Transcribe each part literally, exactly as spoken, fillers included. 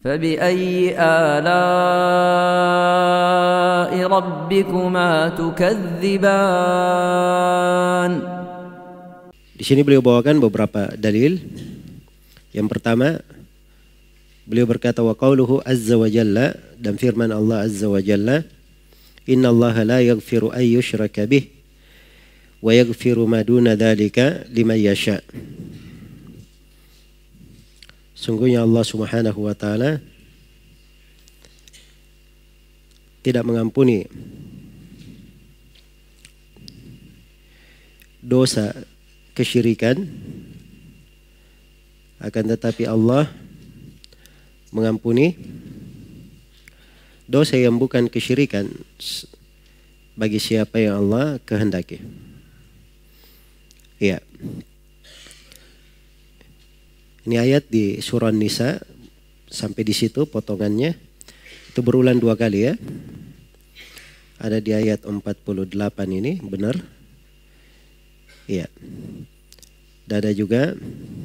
فبأي آلاء ربكما تكذبان. Di sini beliau bawakan beberapa dalil. Yang pertama, beliau berkata wa qauluhu azza wa jalla, dan firman Allah azza wa jalla, innallaha la yaghfiru ay yushraka bih wa yaghfiru ma duna dzalika liman yasha. Sungguhnya Allah Subhanahu wa taala tidak mengampuni dosa kesyirikan, akan tetapi Allah mengampuni dosa yang bukan kesyirikan bagi siapa yang Allah kehendaki. Ya. Ini ayat di surah Nisa, sampai di situ potongannya. Itu berulang dua kali ya. Ada di ayat empat puluh delapan ini, benar? Iya. Dan ada juga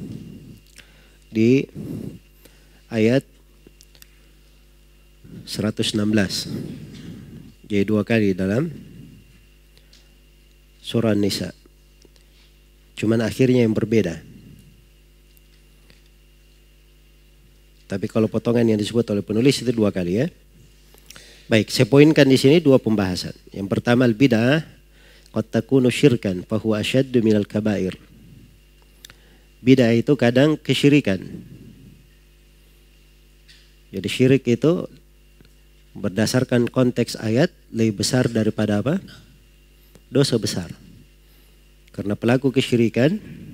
di ayat seratus enam belas. Jadi dua kali dalam surah Nisa. Cuman akhirnya yang berbeda. Tapi kalau potongan yang disebut oleh penulis itu dua kali ya. Baik, saya poinkan di sini dua pembahasan. Yang pertama, al-bid'ah qad takunu syirkan fa huwa ashaddu minal kabair. Bid'ah itu kadang kesyirikan. Jadi syirik itu berdasarkan konteks ayat lebih besar daripada apa? Dosa besar. Karena pelaku kesyirikan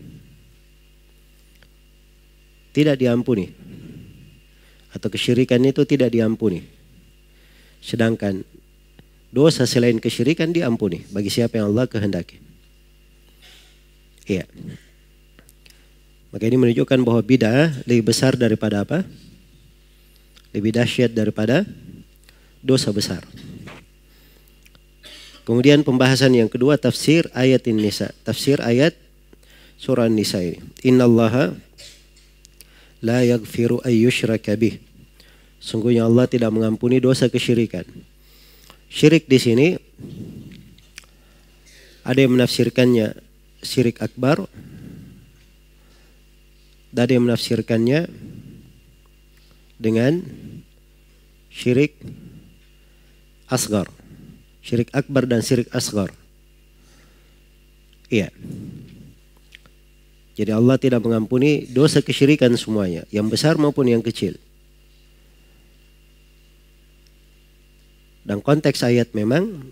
tidak diampuni. Atau kesyirikan itu tidak diampuni. Sedangkan dosa selain kesyirikan diampuni bagi siapa yang Allah kehendaki. Iya. Maka ini menunjukkan bahwa bid'ah lebih besar daripada apa? Lebih dahsyat daripada dosa besar. Kemudian pembahasan yang kedua, tafsir ayat An-Nisa. Tafsir ayat surah An-Nisa ini. Innallaha la yaghfiru ay yushraka bih. Sungguhnya Allah tidak mengampuni dosa kesyirikan. Syirik di sini ada yang menafsirkannya syirik akbar, dan ada yang menafsirkannya dengan syirik asgar. Syirik akbar dan syirik asgar. Iya. Jadi Allah tidak mengampuni dosa kesyirikan semuanya, yang besar maupun yang kecil. Dan konteks ayat memang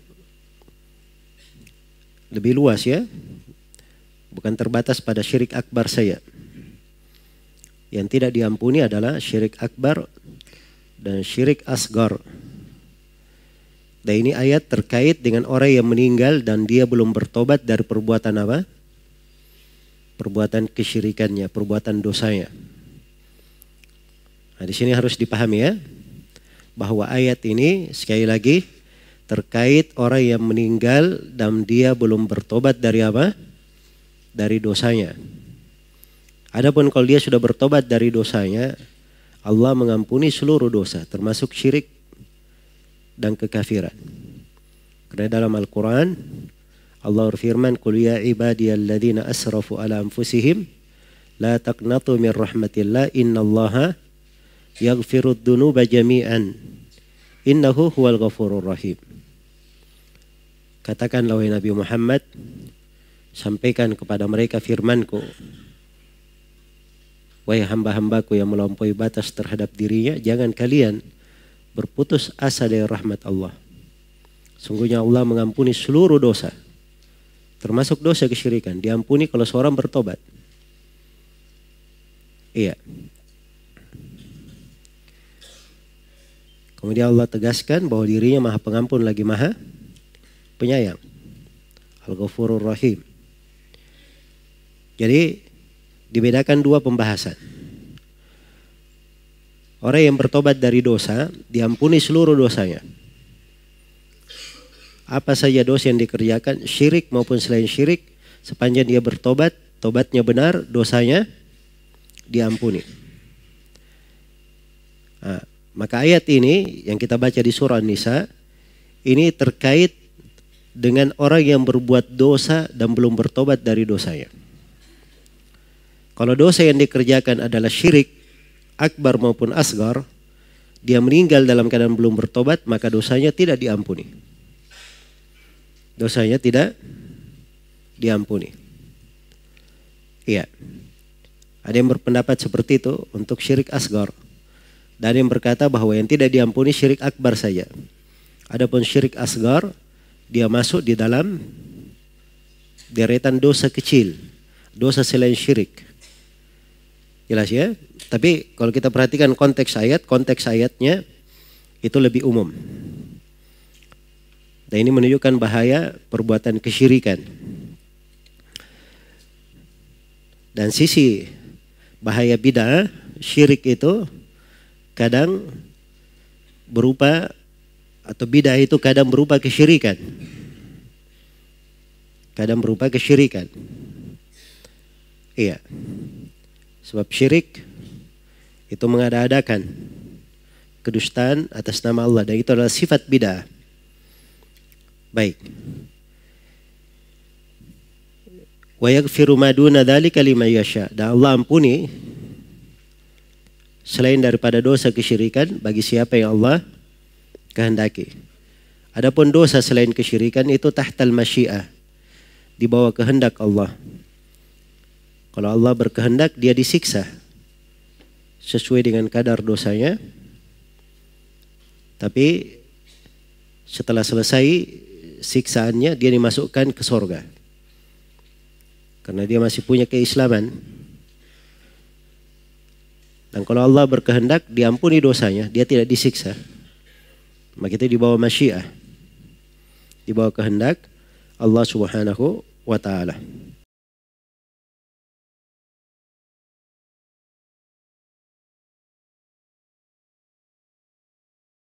lebih luas ya. Bukan terbatas pada syirik akbar saja. Yang tidak diampuni adalah syirik akbar dan syirik asgar. Dan ini ayat terkait dengan orang yang meninggal dan dia belum bertobat dari perbuatan apa? Perbuatan kesyirikannya, perbuatan dosanya. Nah, di sini harus dipahami ya, bahwa ayat ini sekali lagi terkait orang yang meninggal dan dia belum bertobat dari apa? Dari dosanya. Adapun kalau dia sudah bertobat dari dosanya, Allah mengampuni seluruh dosa, termasuk syirik dan kekafiran. Karena dalam Al-Quran Allah berfirman, "Qul ya ibadiyalladzina asrafu ala anfusihim la taqnatu min rahmatillah innallaha yaghfirud dzunuba jami'an innahu huwal ghafurur rahim." Katakanlah wahai Nabi Muhammad, sampaikan kepada mereka firman-Ku, wahai hamba-hambaku yang melampaui batas terhadap dirinya, jangan kalian berputus asa dari rahmat Allah. Sungguhnya Allah mengampuni seluruh dosa, termasuk dosa kesyirikan. Diampuni kalau seorang bertobat. Iya. Kemudian Allah tegaskan bahwa dirinya maha pengampun lagi maha penyayang. Al-Ghafurur Rahim. Jadi dibedakan dua pembahasan. Orang yang bertobat dari dosa diampuni seluruh dosanya. Apa saja dosa yang dikerjakan, syirik maupun selain syirik, sepanjang dia bertobat, tobatnya benar, dosanya diampuni. Nah, Maka ayat ini yang kita baca di surah An-Nisa ini terkait dengan orang yang berbuat dosa dan belum bertobat dari dosanya. Kalau dosa yang dikerjakan adalah syirik akbar maupun asgar, dia meninggal dalam keadaan belum bertobat, maka dosanya tidak diampuni. Dosanya tidak diampuni. Iya. Ada yang berpendapat seperti itu untuk syirik asgar. Dan yang berkata bahwa yang tidak diampuni syirik akbar saja. Adapun syirik asgar, dia masuk di dalam deretan dosa kecil, dosa selain syirik. Jelas ya? Tapi kalau kita perhatikan konteks ayat, konteks ayatnya itu lebih umum. Dan ini menunjukkan bahaya perbuatan kesyirikan. Dan sisi bahaya bid'ah, syirik itu kadang berupa atau bid'ah itu kadang berupa kesyirikan. Kadang berupa kesyirikan. Iya. Sebab syirik itu mengada-adakan kedustaan atas nama Allah, dan itu adalah sifat bid'ah. Baik. Wa yaghfiru ma duna dzalika liman yasha. Dan Allah ampuni selain daripada dosa kesyirikan bagi siapa yang Allah kehendaki. Adapun dosa selain kesyirikan itu tahtal masyiah, di bawah kehendak Allah. Kalau Allah berkehendak, dia disiksa sesuai dengan kadar dosanya. Tapi setelah selesai siksaannya, dia dimasukkan ke surga. Karena dia masih punya keislaman. Dan kalau Allah berkehendak, diampuni dosanya, dia tidak disiksa. Maka itu di bawah masyiah, di bawah kehendak Allah Subhanahu wa ta'ala.